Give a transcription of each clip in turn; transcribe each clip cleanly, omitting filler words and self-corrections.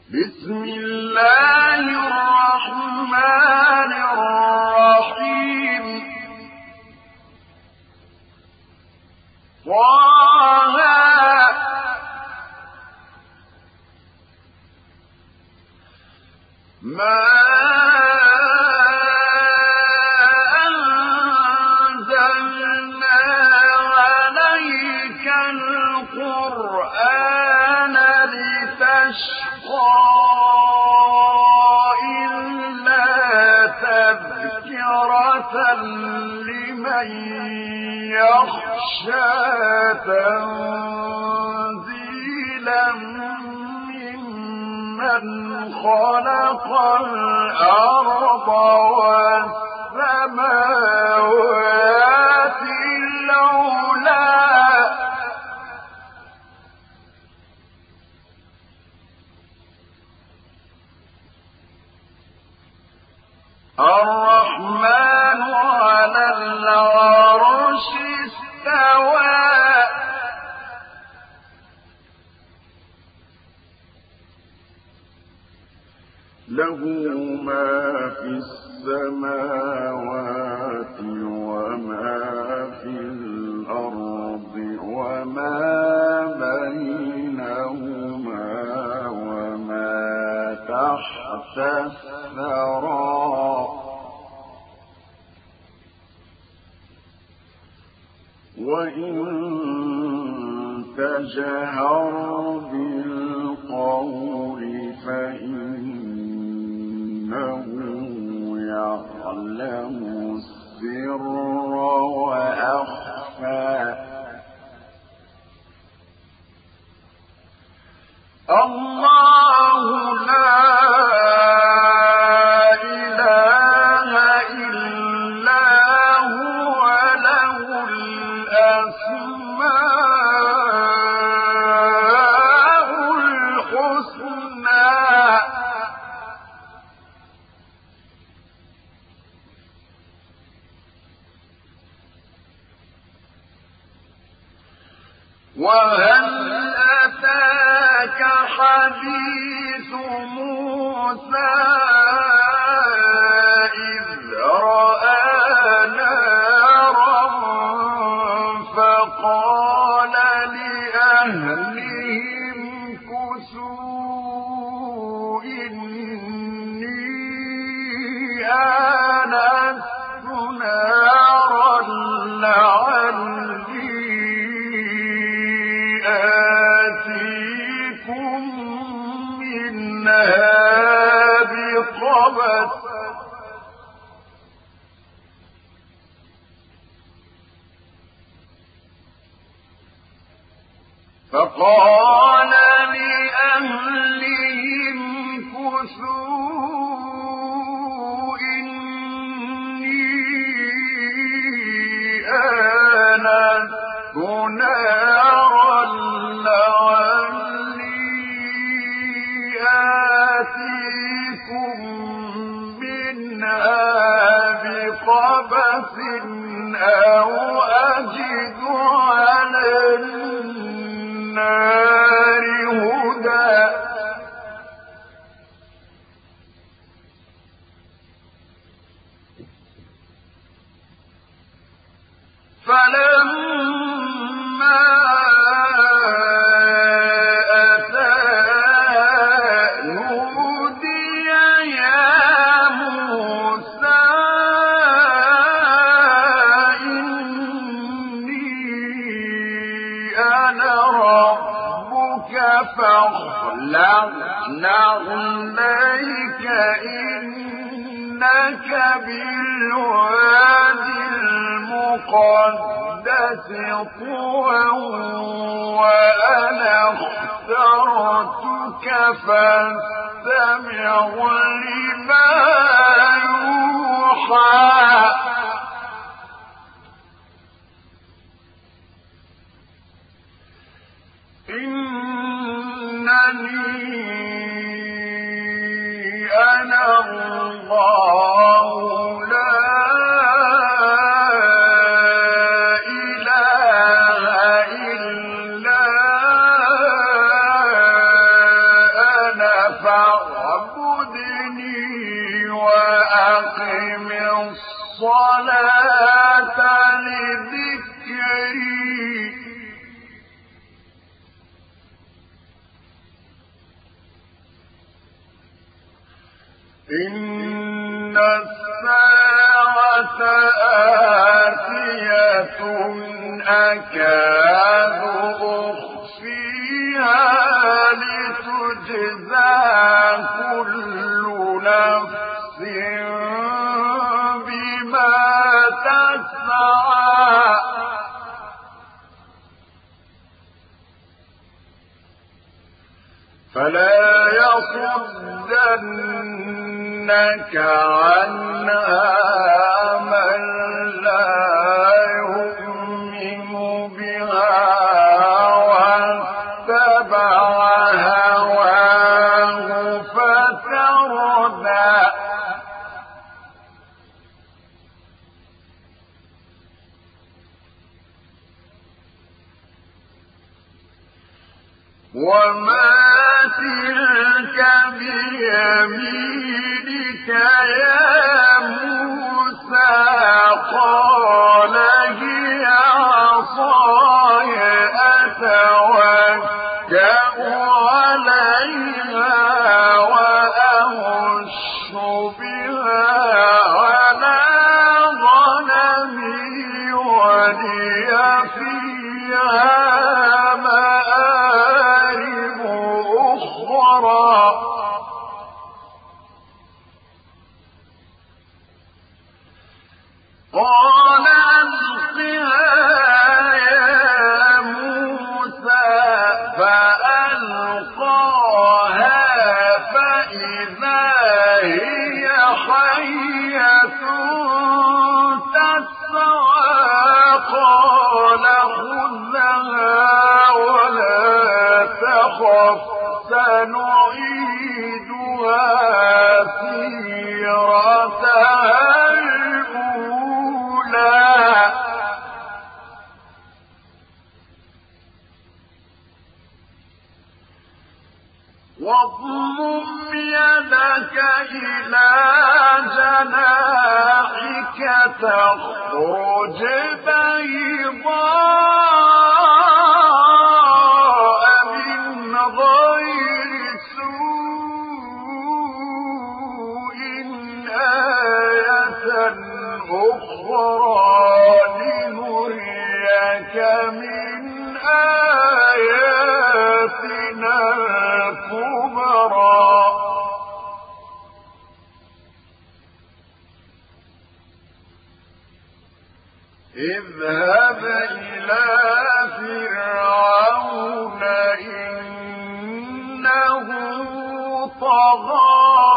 بسم الله الرحمن الرحيم طه ما أنزلنا عليك القرآن لتشقى إلا تذكرة لمن يخشى تنزيلا ممن خلق الأرض والسماوات العلى الرحمن على العرش استوى له ما في السماوات وما في الأرض وما بينهما وما تحت الثرى وإن تجهر بالقول فإنه يعلم السر وأخفى الله لا إله إلا هو له الأسماء الحسنى وهل أتاك حديث موسى إذ رأى نارا فقال لأهلهم كثوا إني آنست نارا لعلي آتيكم منها بقبس فقال لأهلهم كثوا إني آنست نارا لعلي آتيكم منها بقبس أو أجد على النار هدى فلما أتى نودي يا موسى إني أنا ربك فاخلع نعليك إنك بالوادي المقدس طوى وأنا اخترتك فاستمع لما يوحى إنني أنا الله لا إله إلا أنا فاعبدني وأقم الصلاة لذكري إن الساعة آتية أكاد أخفيها لتجزى كل نفس بما تسعى فلا يصدنك عنها من لا يؤمن بها واتبع هواه فتردى وما تلك بيمينك يا موسى قال هي عصاي أتوكأ عليها وأهش بها على غنمي ولي فيها قال ألقها يا موسى فألقاها فإذا هي حية تسعى قال خذها ولا تخف سنعيدها سيرتها واضمم يدك إلى جناحك تخرج بيضاء من غير سوء آية أخرى لنريك من آياتنا الكبرى اذهب إلى فرعون إنه طغى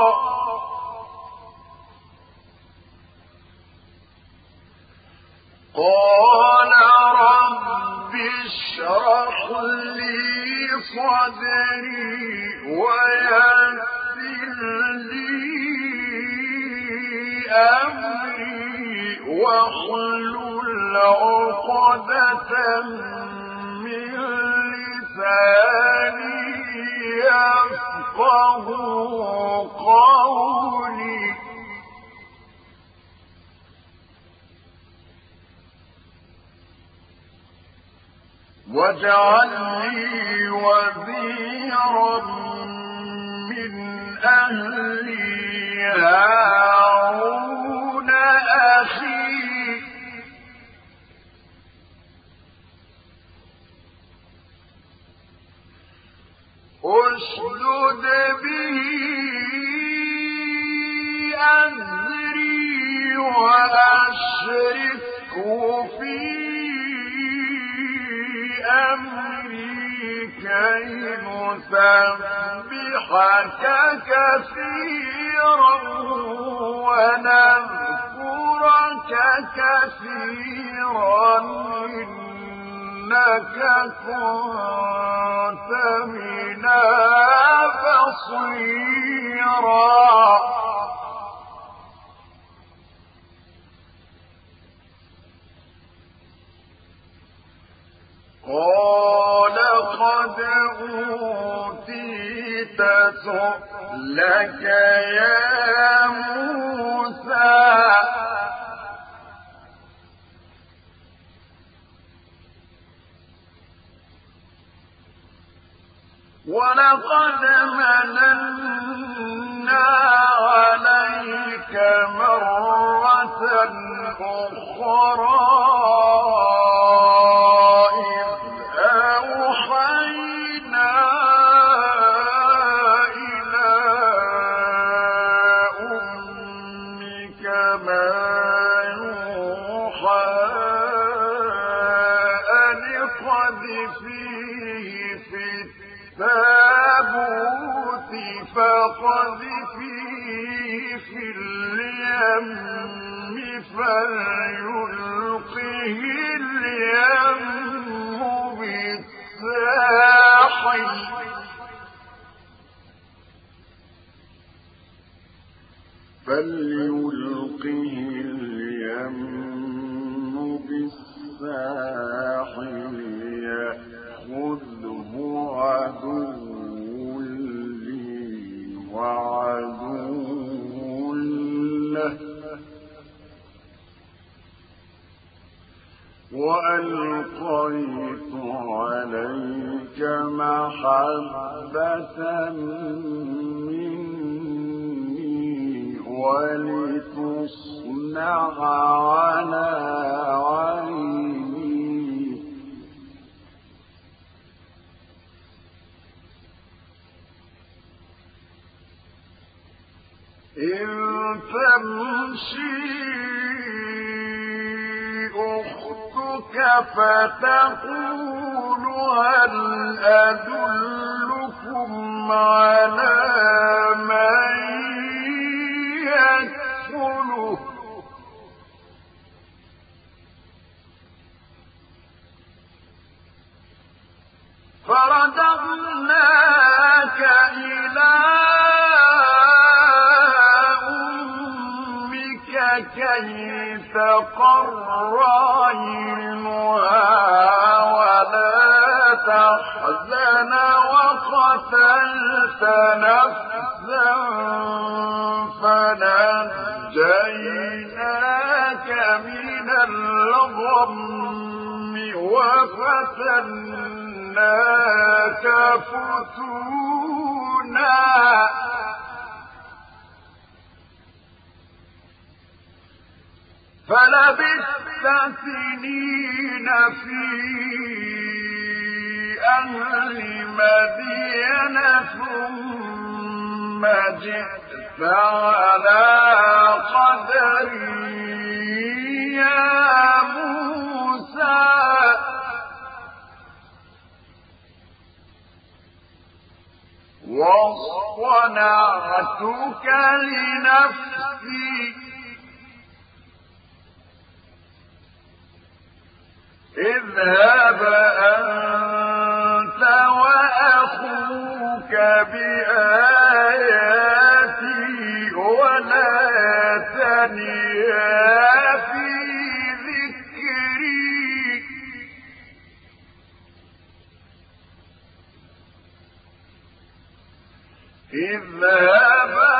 قال رب اشرح لي صدري ويسر لي أمري واحلل عقدة من لساني يفقه قولي واجعل لي وزيرا من أهلي هارون أخي أشدد به أزري وأشركه في أمري كي نسبحك كثيرا ونذكرك كثيرا إنك كنت بنا بصيرا قال قد أوتيت سؤلك يا موسى ولقد مننا عليك مرة أخرى إذ أوحينا إلى أمك ما يوحى أن اقذفيه في التابوت فاقذفيه في اليم فليلقه اليم بالساحل يأخذه عدو لي وعدو له وألقيت عليك محبة مني ولتصنع على عيني إن تمشي أختك فتقول هل أدلكم على من يكفله فرددناك إلى أمك كي تقر عينها ولا تحزن وقتلت نفسا فنجيناك من الغم وفتناك فتونا فلبثت سنين في أهل مدين ثم جئت على قدري يا موسى واصطنعتك لنفسي اذهب أنت وأخوك بآياتي ولا تنيا في ذكري اذهبا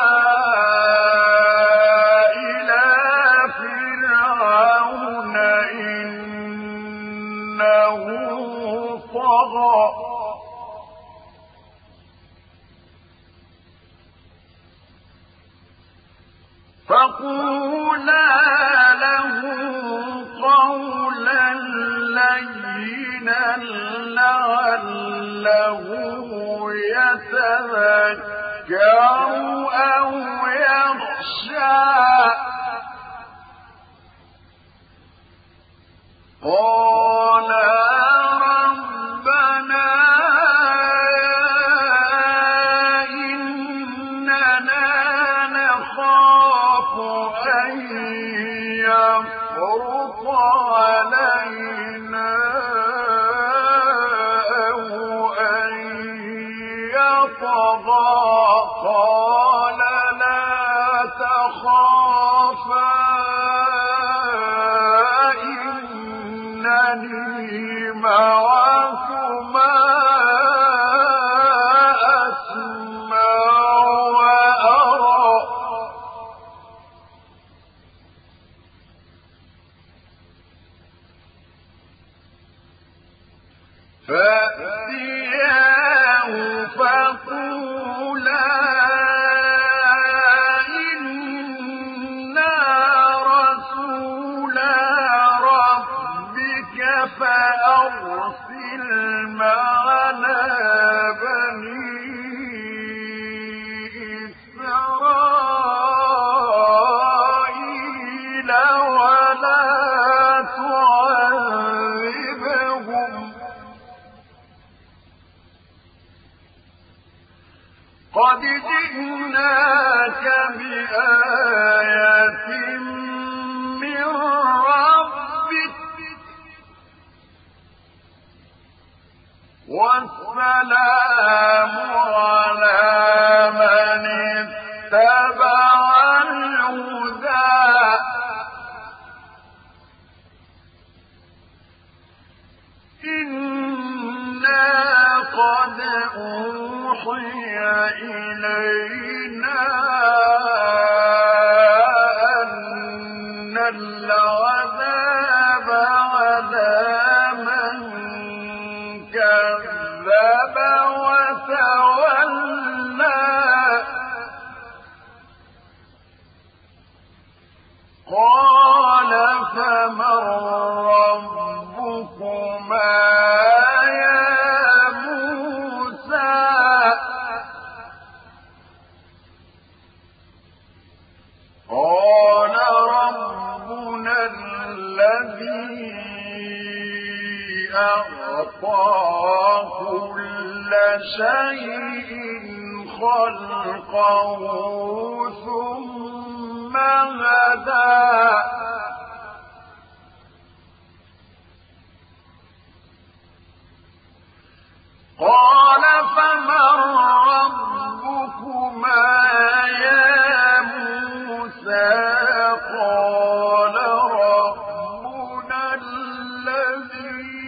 إلى فرعون إنه طغى فقولا له قولا لينا لعله يتذكر أو يخشى قالا ربنا إننا نخاف أن يفرط علينا أو أن يطغى قال لا تخافا إنني معكما أسمع قد جئناك بآية من ربك والسلام على من اتبع الهدى إنا قد أوحي إلينا أن العذاب على من كذب وتولى قال فمن ربكما يا موسى قال ربنا الذي أعطى كل شيء خلقه ثم هدى قال فمن ربكما يا موسى قال ربنا الذي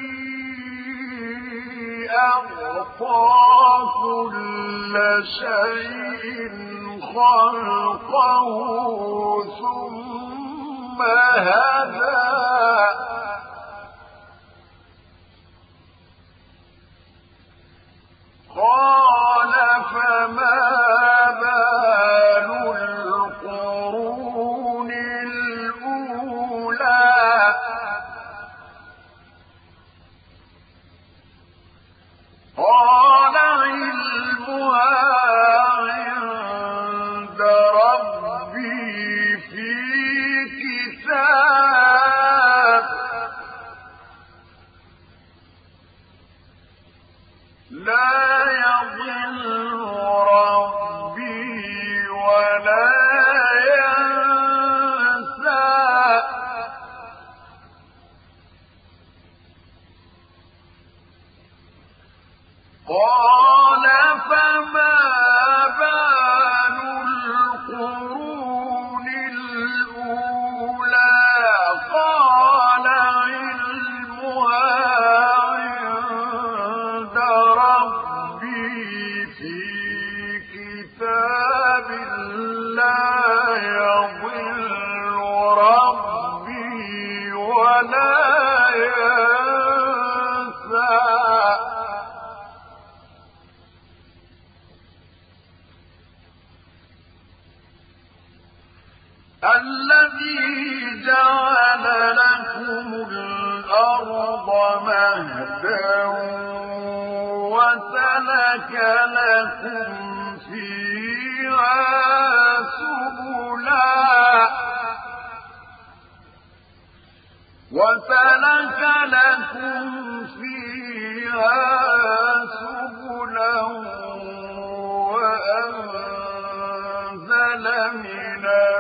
أعطى كل شيء خلقه ثم هدى قال فما بال القرون الأولى قال علمها عند ربي في كتاب لا يضل ربي ولا ينسى قال فما بال القرون الأولى قال علمها عند ربي في كتاب لا يضل ربي ولا ينسى الذي جعل لكم الأرض مهدا وسلك لكم فيها سبلا وأنزل من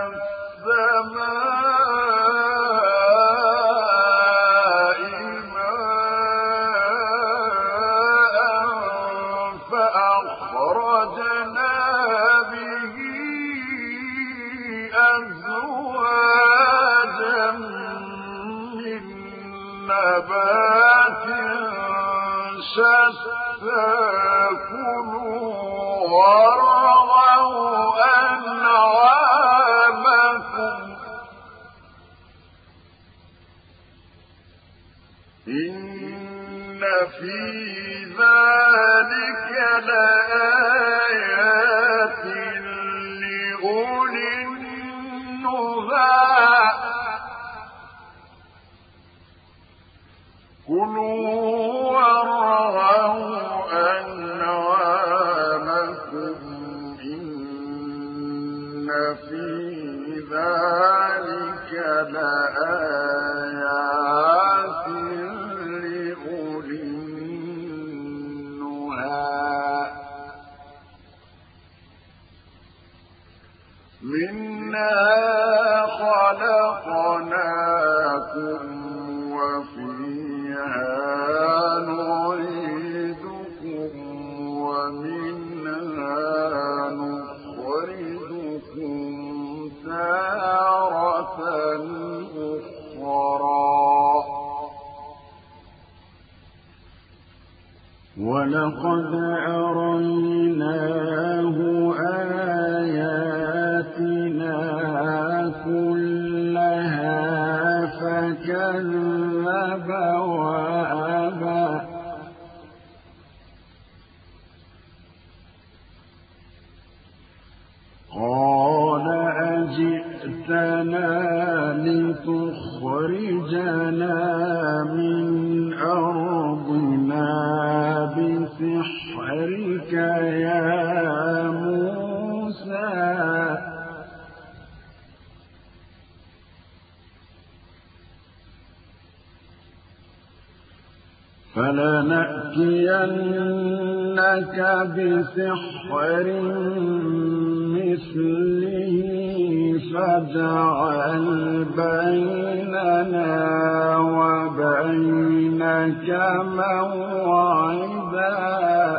السماء ماء فأخرجنا به أزواجا من نبات شتى كلوا وارعوا أنعامكم إن في ذلك لآيات لأولي النهى كلوا وارعوا أنعامكم إن في ذلك لآيات لأولي النهى منها خلقناكم وفيها نعيدكم ومنها نخرجكم تارة أخرى ولقد أريناه آياتنا كلها فكذب وأبى قال أجئتنا لتخرجنا من أرضنا بسحرك يا موسى فلنأتينك بسحر مثله فاجعل بيننا وبينك موعدا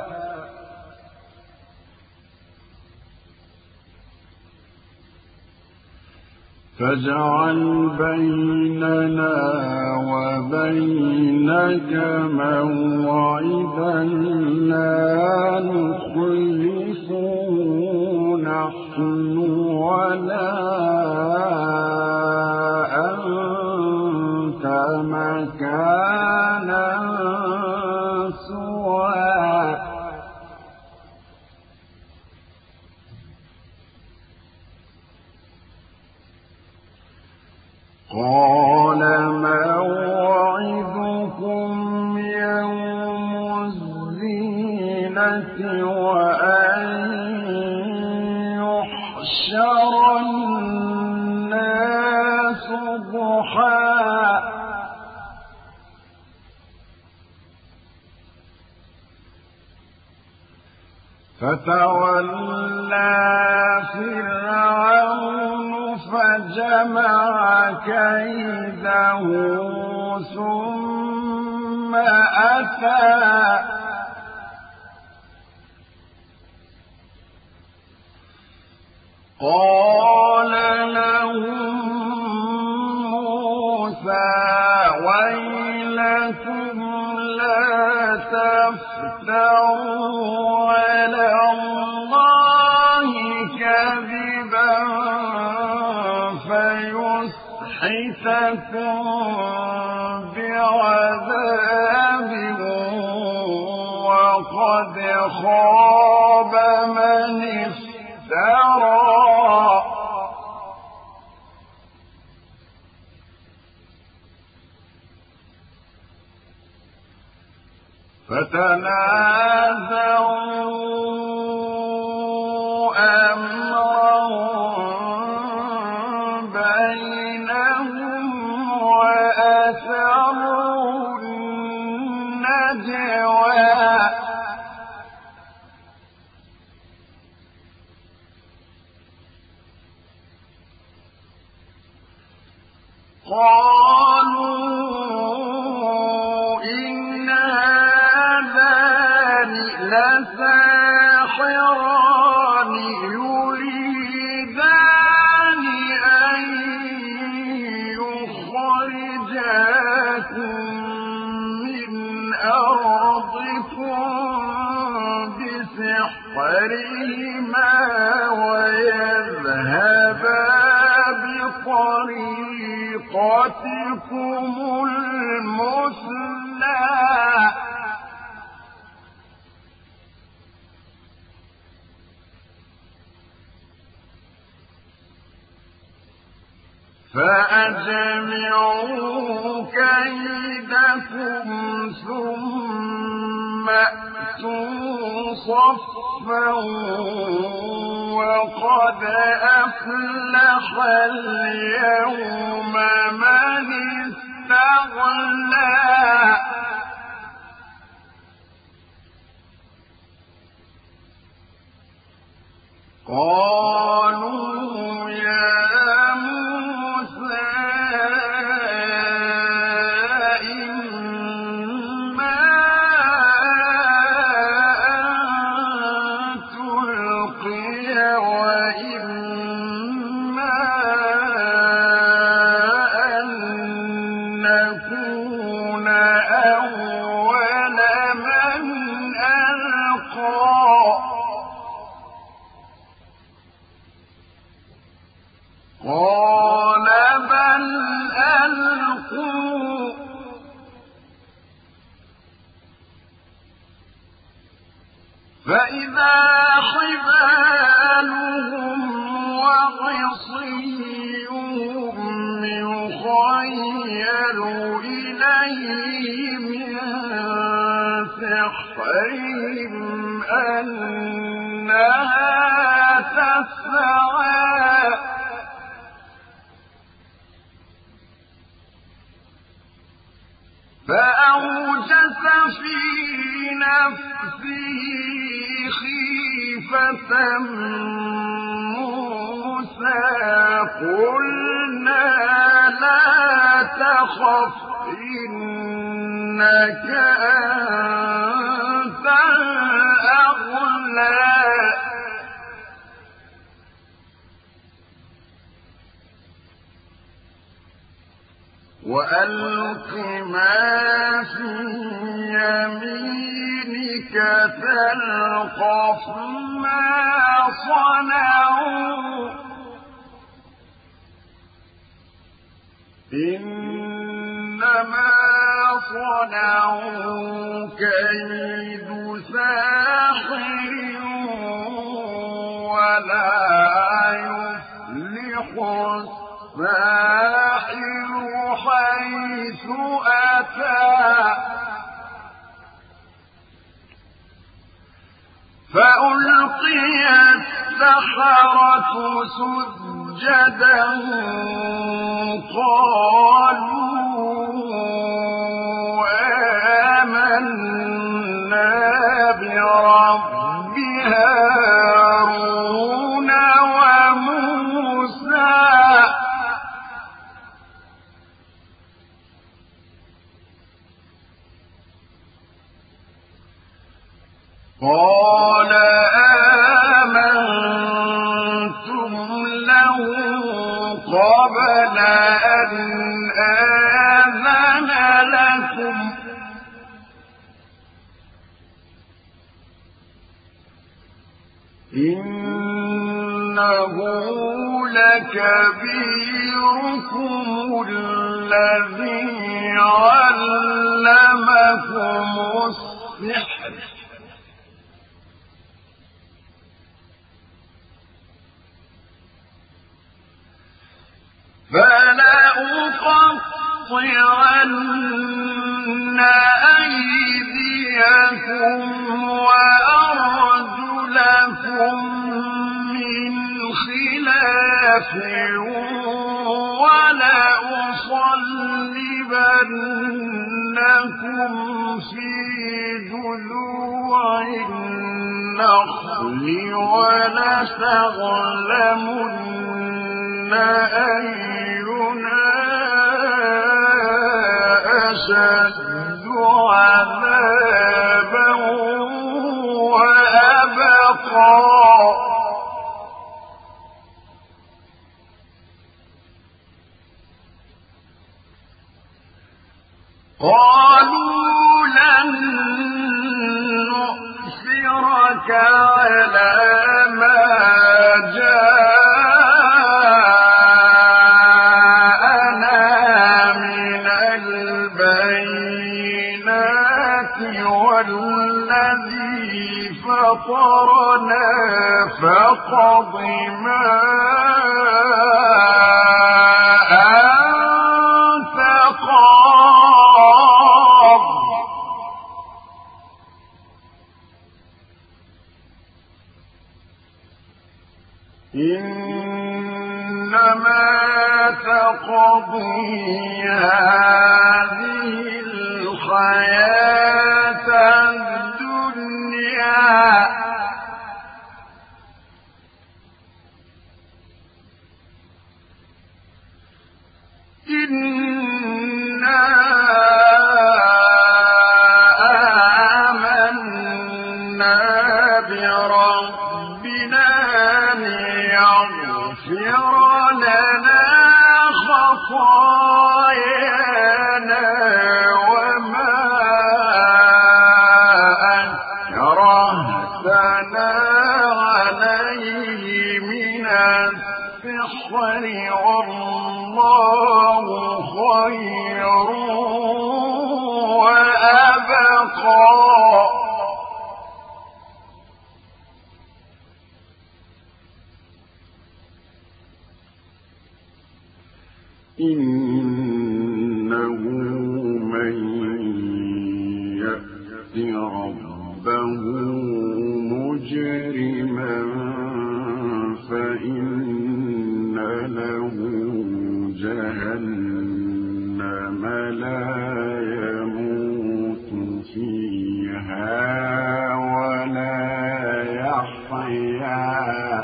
فاجعل بيننا وبينك موعدا لا نخلفه نحن ولا أنت مكانا سوى قال موعدكم يوم الزينة وأن يحشر الناس ضحى فتولى فرعون فجمع كيده ثم أتى قال لهم موسى ويلكم لا تفتروا على الله كذبا فيسحتكم بعذاب وقد خاب من افترى فتنازعوا أمرهم بينهم وأسروا النجوى قالوا إن هذان لساحران يريدان أن يخرجاكم من أرضكم بسحرهما ويذهبا بطريقتكم المثلى فأجمعوا كيدكم ثم أتوا صفا وقد أفلح اليوم من استغنى قالوا وإما أن نكون أول من ألقى قال بل ألقوا فإذا حبالهم وعصيهم يخيل إليه من سحرهم أنها تسعى فأوجس في نفسه خيفة موسى قلنا لا تخف إنك أنت الأعلى وألق ما في يمينك تلقف ما صنعوا إنما صنعوا كيد ساحر ولا يفلح الساحر حيث أتى فألقي السحرة سجدا قالوا آمنا برب هارون وموسى قال آمنتم له قبل أن آذن لكم إنه لكبيركم الذي علمكم السحر فلأقطعن أيديكم وأرجلكم من خلاف ولأصلبنكم في جذوع النخل ولتعلمن أينا أشد عذابا وأبقى قالوا لن نؤثرك على ما جاءنا من البينات والذي فطرنا فاقض ما أنت قاض إنما تقضي هذه الحياة الدنيا إنا آمنا بربنا يغفر لنا خطايانا وما أكرهتنا عليه من السحر والله خير وأبقى. إنه من يأت ربه مجرما فإن له جهنم لا يموت فيها ولا يحيا.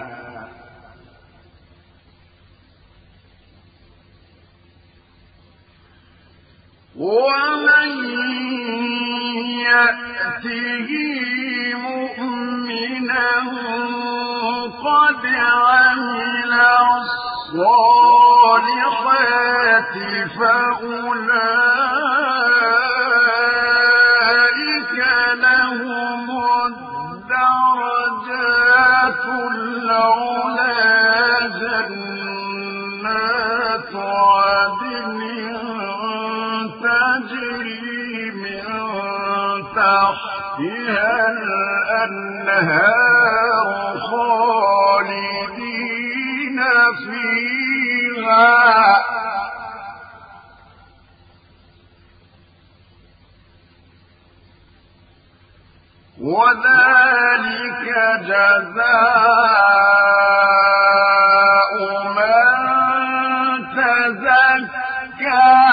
ومن يأته مؤمنا قد عمل الصالحات فأولئك لهم الدرجات العلى جنات عدن تجري من تحتها الأنهار خالدين فيها وذلك جزاء من تزكى.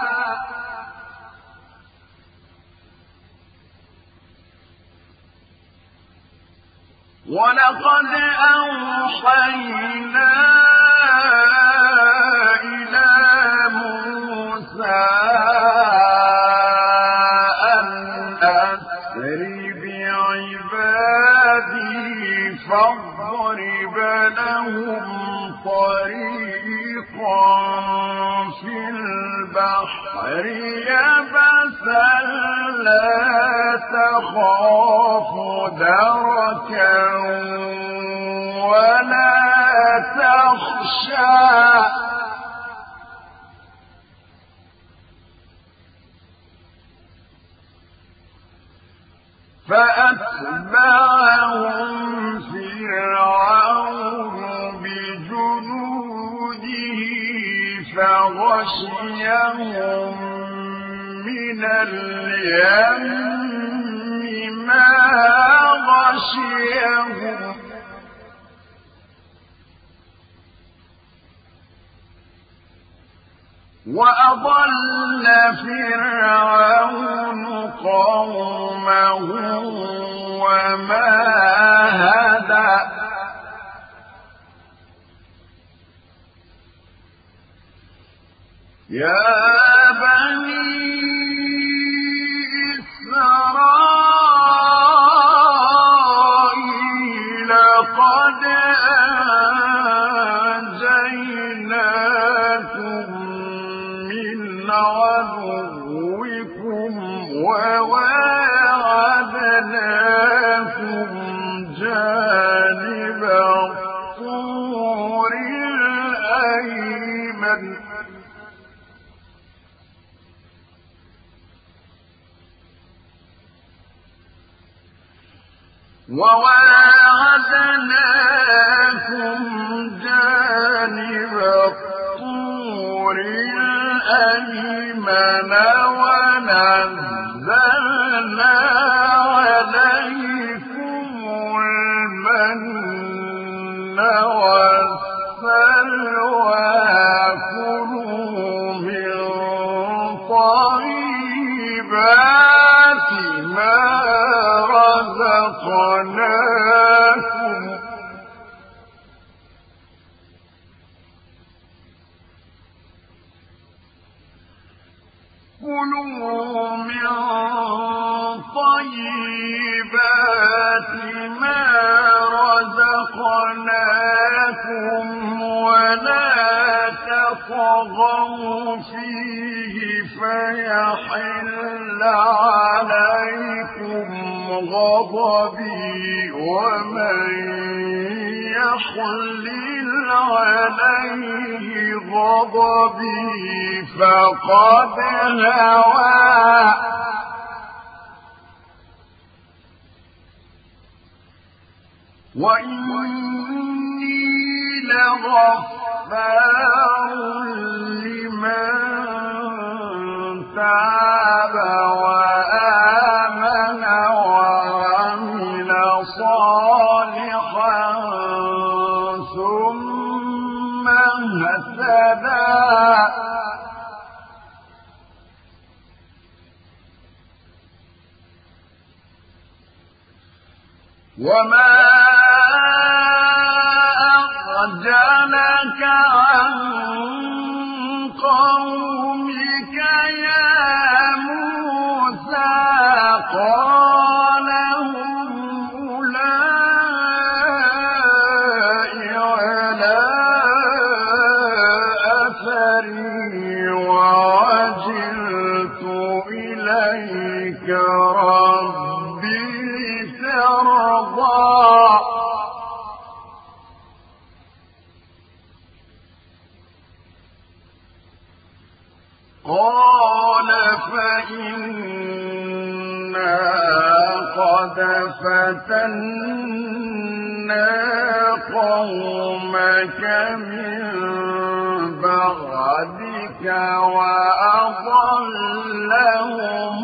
ولقد أوحينا إلى موسى أن أسر بعبادي فاضرب لهم طريقا في البحر يبسا لا تخاف دركا ولا تخشى فأتبعهم فرعون بجنوده فغشيهم من اليم ما غشيهم وأضل فرعون قومه وما هدى يا بني إسرائيل قد أنجيناكم من عدوكم وواعدناكم جانب الطور الأيمن ونزلنا عليكم المن والسلوى كلوا من طيبات ما رزقناكم كلوا من طيبات ما رزقناكم معكم ولا تطغوا فيه فيحل عليكم غضبي ومن يحلل عليه غضبي فقد هوى وإني لغفار لمن تاب وآمن وعمل صالحا ثم اهتدى وما أعجلك عن قومك يا موسى قال هم أولئك على أثري وعجلت إليك ربي لترضى قال فإنا قد فتنا قومك من بعدك وأضلهم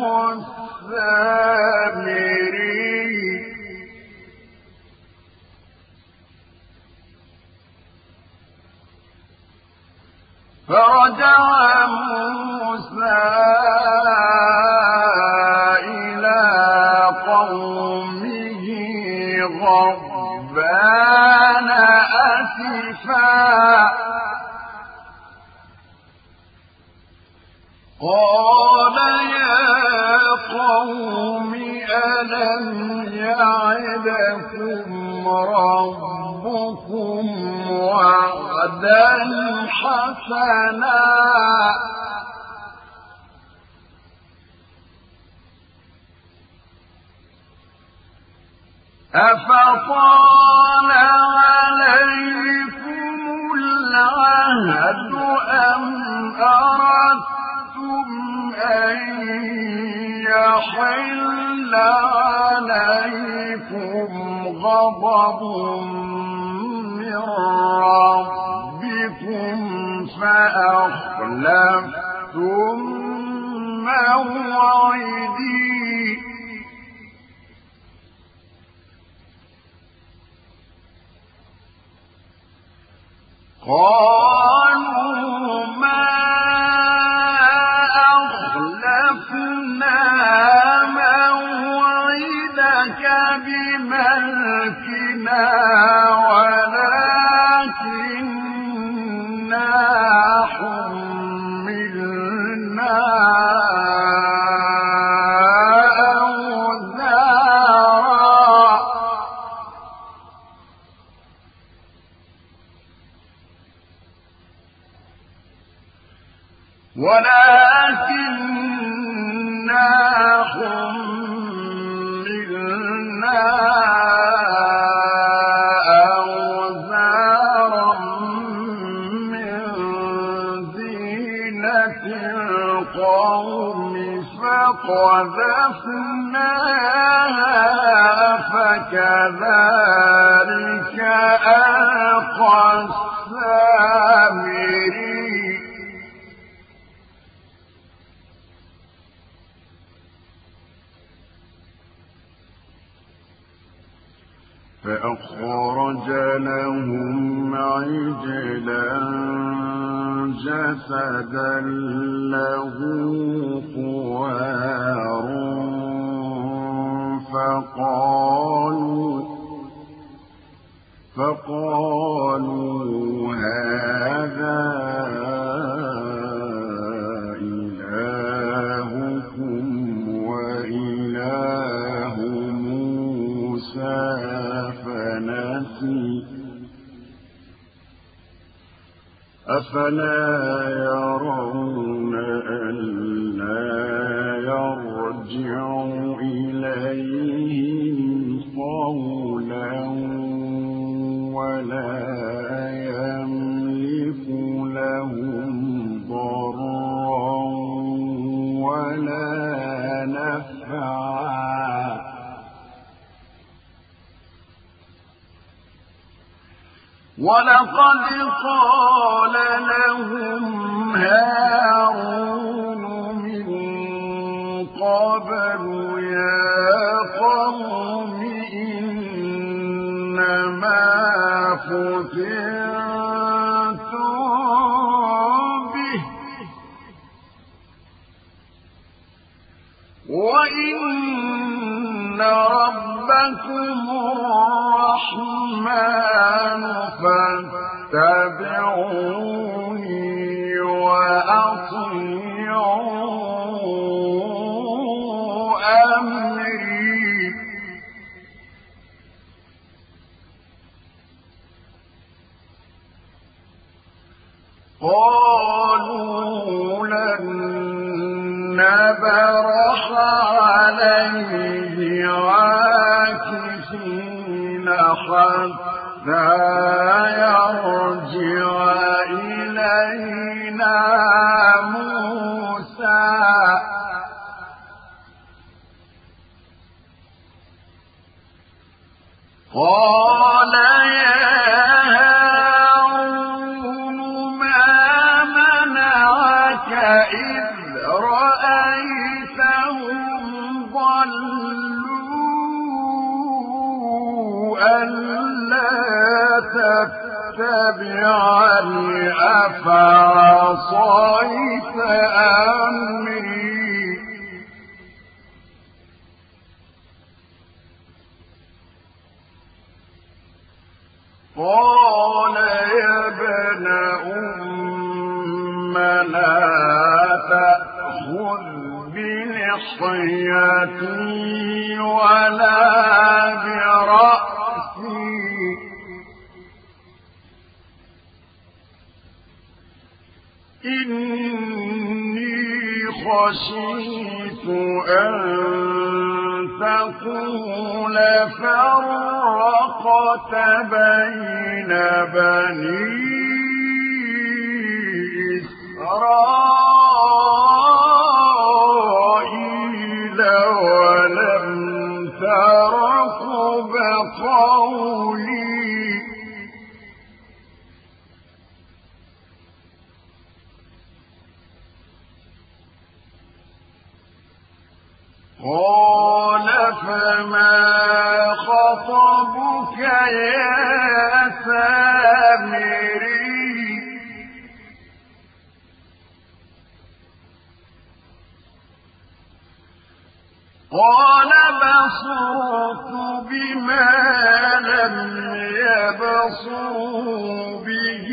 السامري فرجع موسى إلى قومه غضبان أسفا قال يا قوم ألم يعدكم ربكم وعدا حسنا أفطال عليكم العهد أم أردتم أن يحل عليكم غضب من ربكم فأخلفتم موعدي قالوا ما أخلفنا موعدك بملكنا ولكننا حملنا أوزارا من زينة القوم فقذفناها فكذلك ألقى السامري فأخرج لهم عجلا جسدا له خوار فقالوا هذا إلهكم وإله موسى فنسي أفلا يرون ألا يرجع إليهم قولا ولا يملك لهم ضرا ولا نفعا ولقد قال لهم هارون من قبل يا قوم إنما فتنتم به وإن ربكم الرحمن فاتبعوني وأطيعوا أمري قالوا لن نبرح عليه عاكفين حتى يرجع إلينا موسى قال يا هارون ما منعك إذ رأيتهم ضلوا ألا تتبعني أفعصيت أمري قال يا ابن أم لا تأخذ بلحيتي ولا برأسي إني خشيت أن تقول فرقت بين بني إسرائيل ولم ترقب قولي قال فما خطبك يا سامري قال بصرت بما لم يبصروا به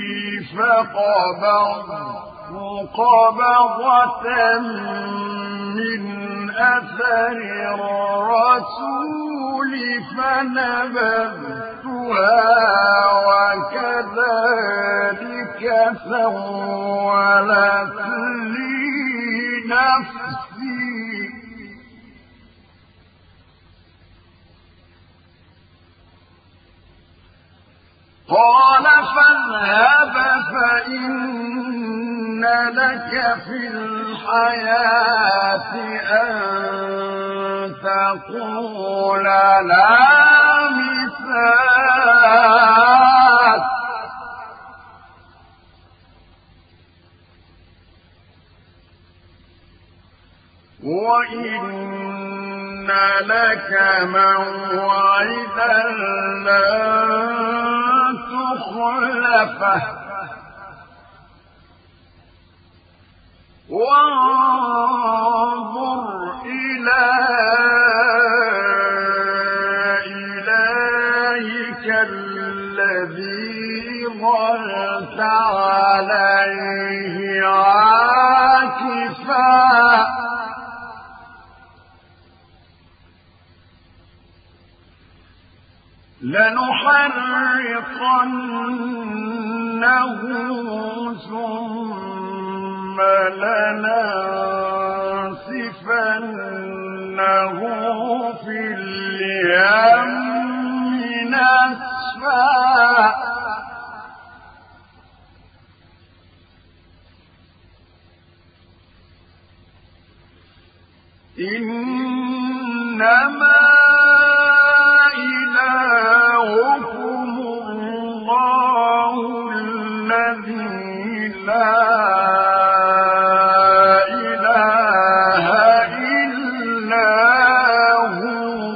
فقبضت قبضة من أثر الرسول فنبذتها وكذلك سولت لي نفسي قال فاذهب فإن لك في الحياة أن تقول لا مساس وإن لك موعدا لن تخلفه وانظر إلى إلهك الذي ظلت عليه عاكفا لنحرقنه ثم لننسفنه في اليم نسفا إنما إلهكم الله الذي لا إله إلا هو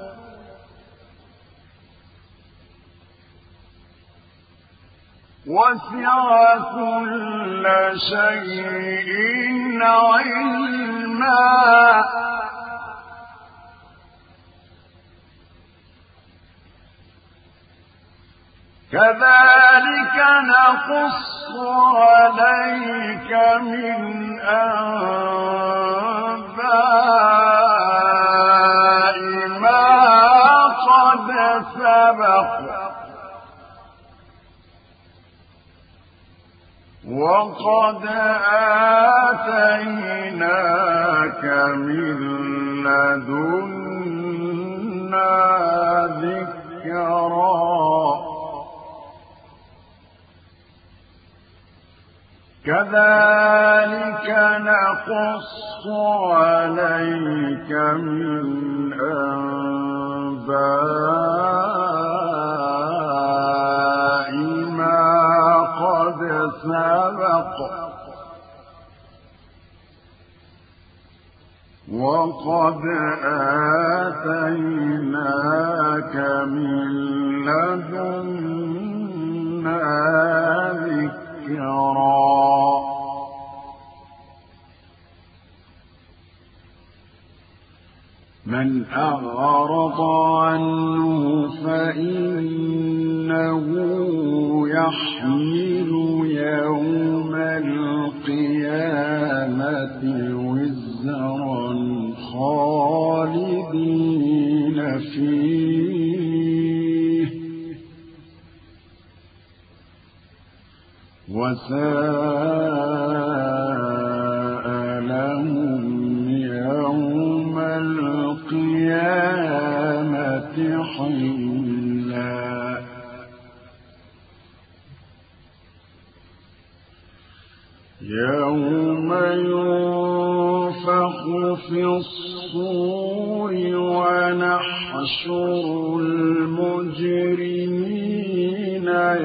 وسع كل شيء علما كذلك نقص عليك من أنباء ما قد سبق وقد آتيناك من لدنا ذكرا كذلك نقص عليك من أنباء ما قد سبق وقد آتيناك من لدنا ذكرا من أعرض عنه فإنه يحمل يوم القيامة وزرا خالدين فيه وساء لهم يوم القيامة حملا يوم ينفخ في الصور ونحشر المجرمين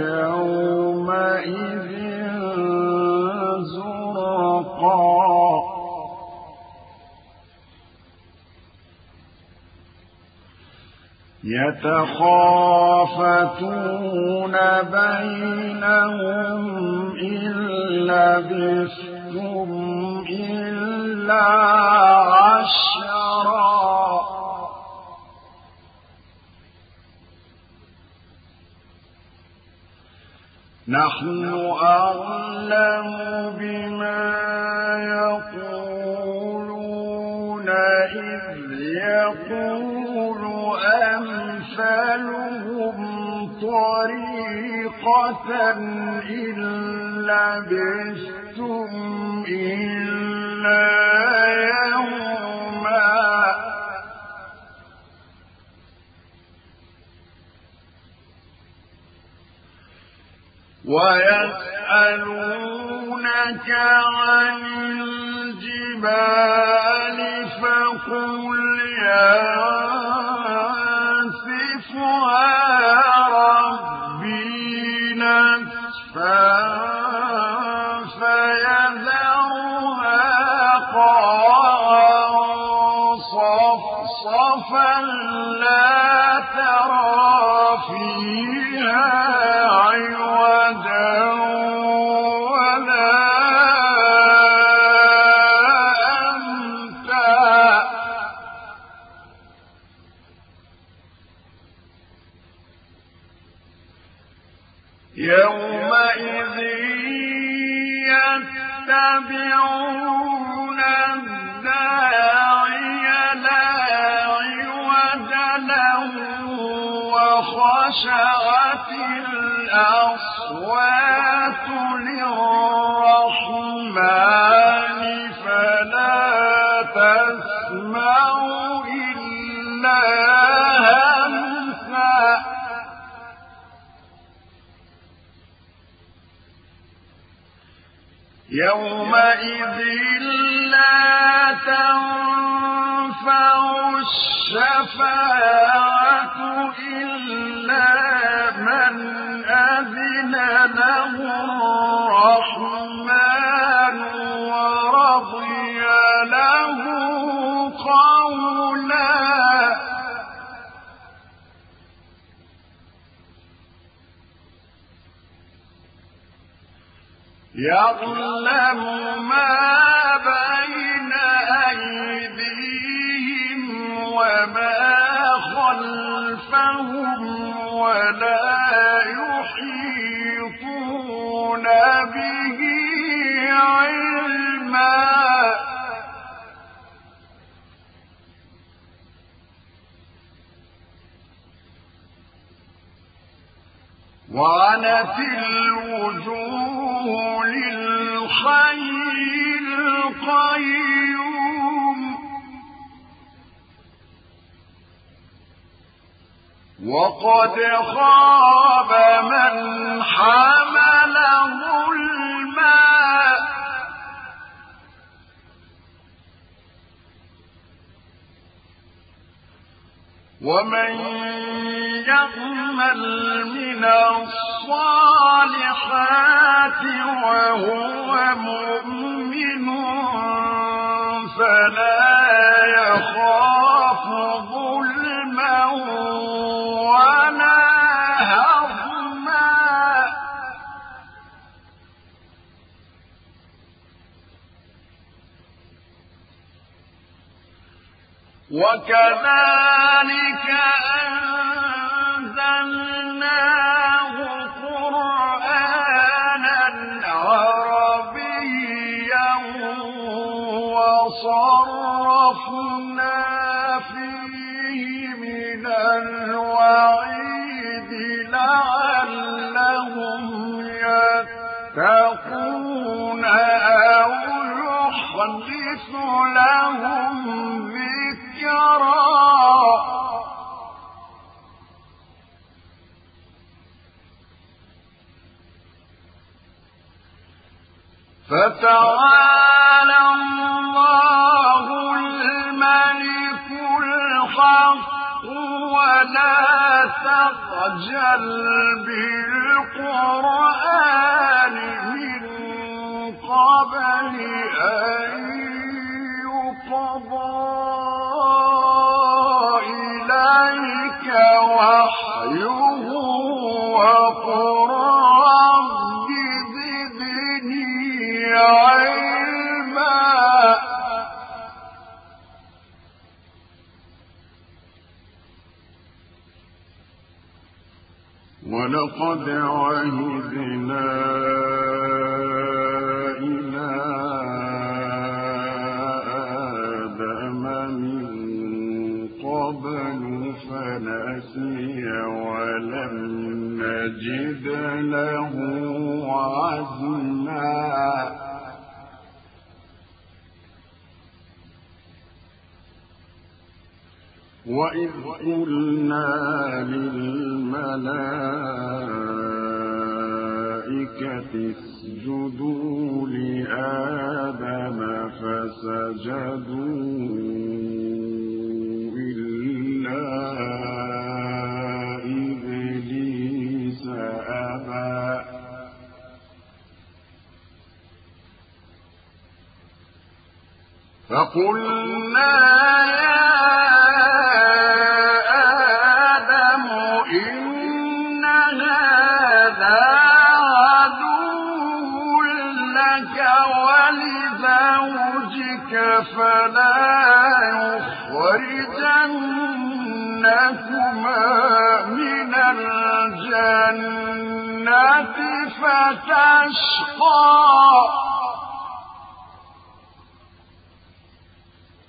يومئذ زرقا يتخافتون بينهم إن لبثتم إلا عشرا نحن أعلم بما يقولون إذ يقول أمثلهم طريقة إن لبثتم إلا يوما ويسألونك عن الجبال فقل ينسفها ربي نسفا فيذرها قاعا صفصفا لا ترى فيها عوجا ولا أمتا يومئذ يتبعون الداعي لا عوج له وخشعت خشعت الأصوات للرحمن فلا تسمع إلا همسا يومئذ لا تنفع الشفاعة إلا من أذن له الرحمن ورضي له قولا يعلم ما بين أيديهم وما خلفهم ولا يحيطون به علما وعنت الوجوه للحي القيوم وقد خاب من حمل ظلما ومن يعمل من الصالحات وهو مؤمن فلا يخاف ظلما ولا هضما وكذلك أنزلناه قرآنا عربيا وصرفنا فيه من الوعيد لعلهم يتقون أو يحدث لهم ذكرا فتعالى الله الملك الحق ولا تعجل بالقرآن من قبل أن يقضى إليك وحيه وقل رب زدني علما ولقد عهدنا إلى آدم من قبل فنسي ولم نجد له عزما وإذ قلنا للملائكة اسجدوا لآدم فسجدوا إلا إبليس أبى فقلنا يا آدم إن هذا عدو لك ولزوجك فلا يخرجنكما من الجنة فتشقى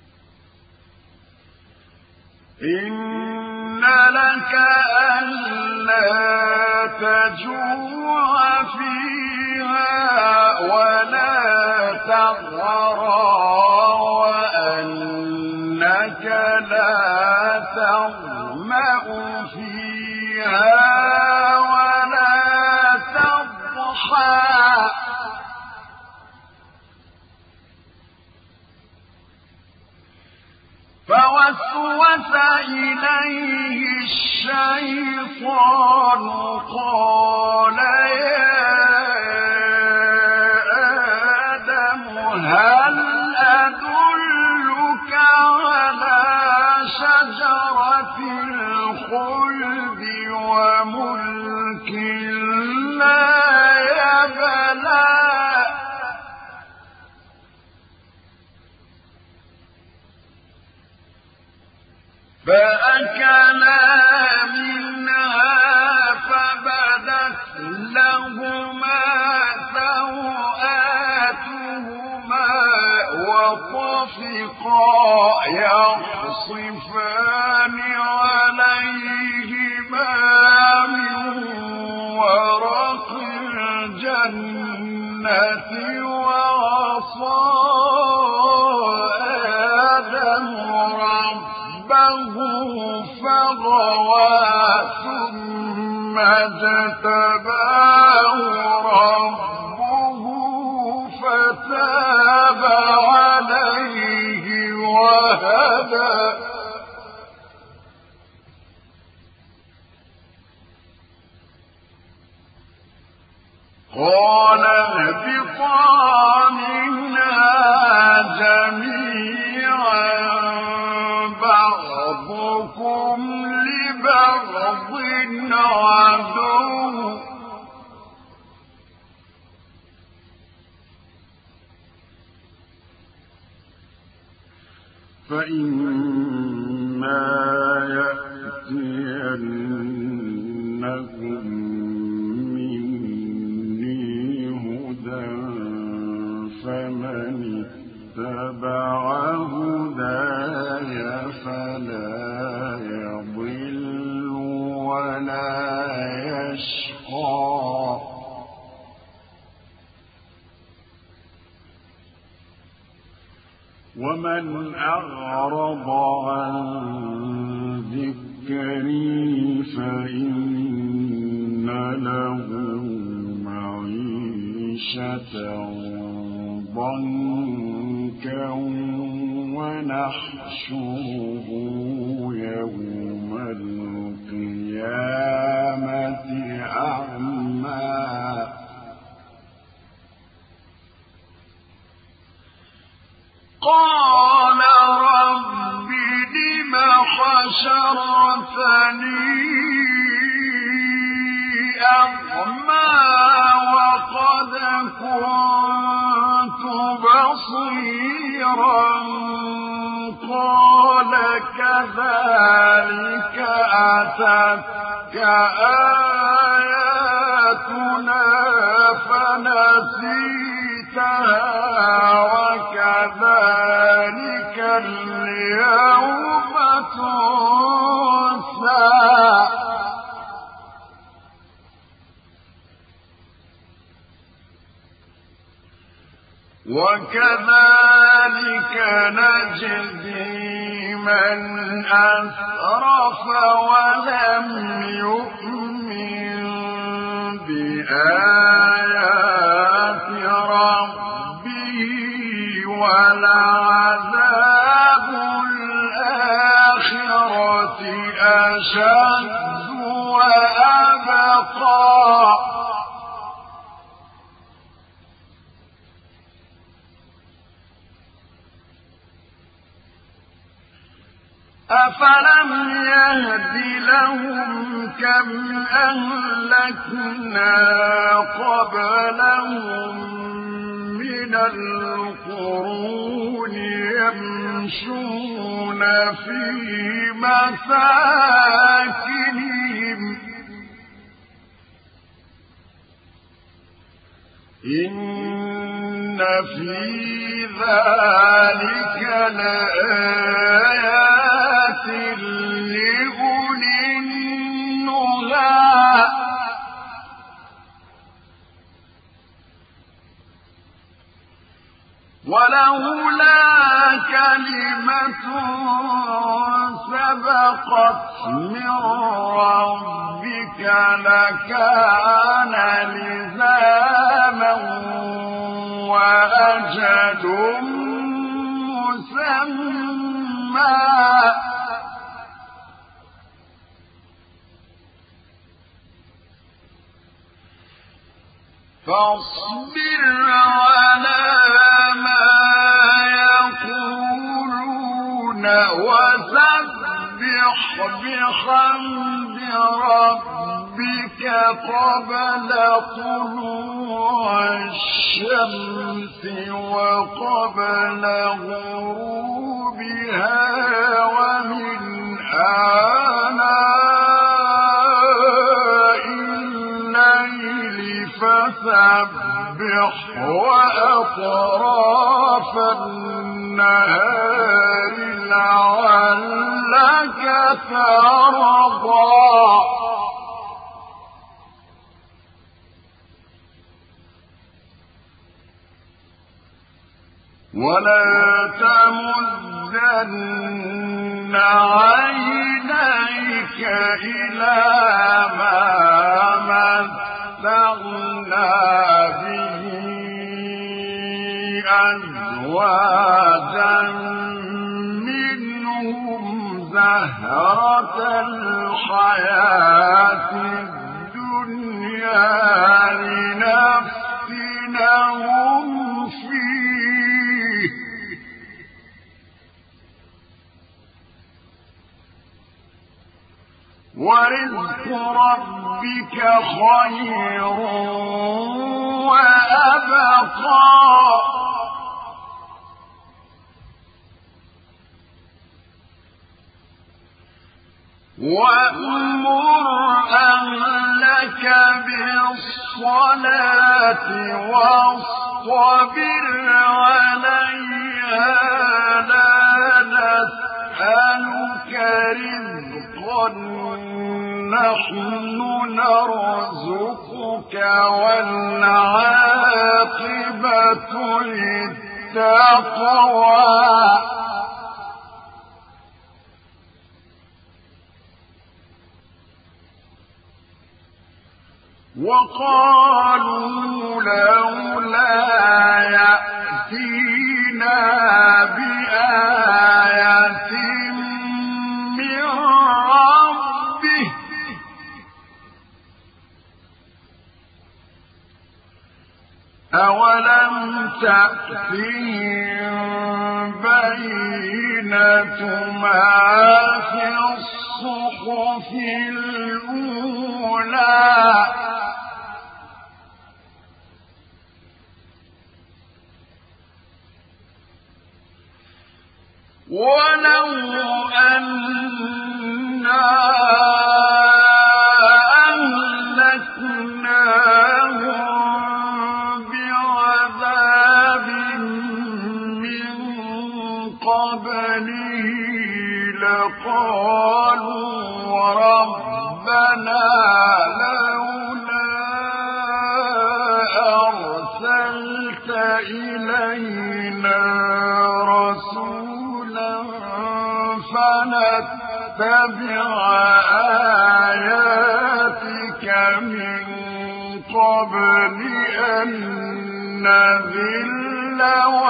إن لك ألا لا تجوع فيها ولا تضرى وأنك لا تظمأ فيها ولا تضحى فوسوس إليه الشيطان قال يا آدم هل أدلك على شجرة الخلد وملك لا يبلى فأكلا منها فبدت لهما سوآتهما وطفقا يخصفان عليهما من ورق الجنة وعصى آدم ربه فغوى ثم اجتباه ربه فتاب عليه وهدى قال اهبطا منها جميعا بعضكم لبعض عدو فإما يأتينكم مني هدى فمن اتبع هداي فلا يضل ولا يشقى ومن أعرض عن ذكري فإن له معيشة ضنكا ونحشره يوم القيامة أعمى قال رب لم حشرتني أعمى وقد كنت بصيرا قال كذلك أتتك آياتنا فنسيتها وكذلك اليوم تنسى وكذلك نجزي من أسرف ولم يؤمن بآيات ربه ولعذاب الآخرة أشد وأبقى أفلم يهد لهم كم أهلكنا قبلهم من القرون يمشون في مساكنهم إن في ذلك لآيات لأولي النهى ولولا كلمة سبقت من ربك لكان لزاما وأجل مسمى فاصبر على ما يقولون وسبح بحمد ربك قبل طلوع الشمس وقبل غروبها ومن آناء الليل فسبح وأطراف النهار لعلك ترضى ولا تمدن عينيك إلى ما متعنا به أزواجا منهم زهرة الحياة الدنيا لنفتنهم فيه ورزق ربك خير وأبقى وأمر أهلك بالصلاة واصطبر عليها لا نسألك رزقا نحن نرزقك والعاقبة للتقوى وقالوا لولا يأتينا بآية من ربه أولم تأتهم بينة ما في الصحف الأولى ولو أنا أهلكناهم بعذاب من قبله لقالوا ربنا لولا أرسلت إلينا رسولا فنتبع آياتك من قبل أن نذل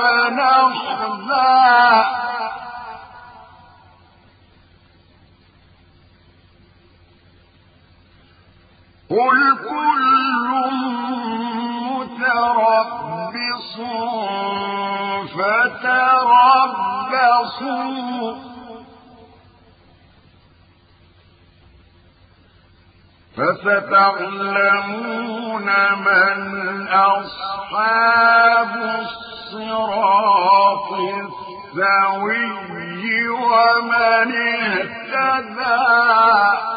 ونخزى قل كل متربص فتربصوا فستعلمون من أصحاب الصراط السوي ومن اهتدى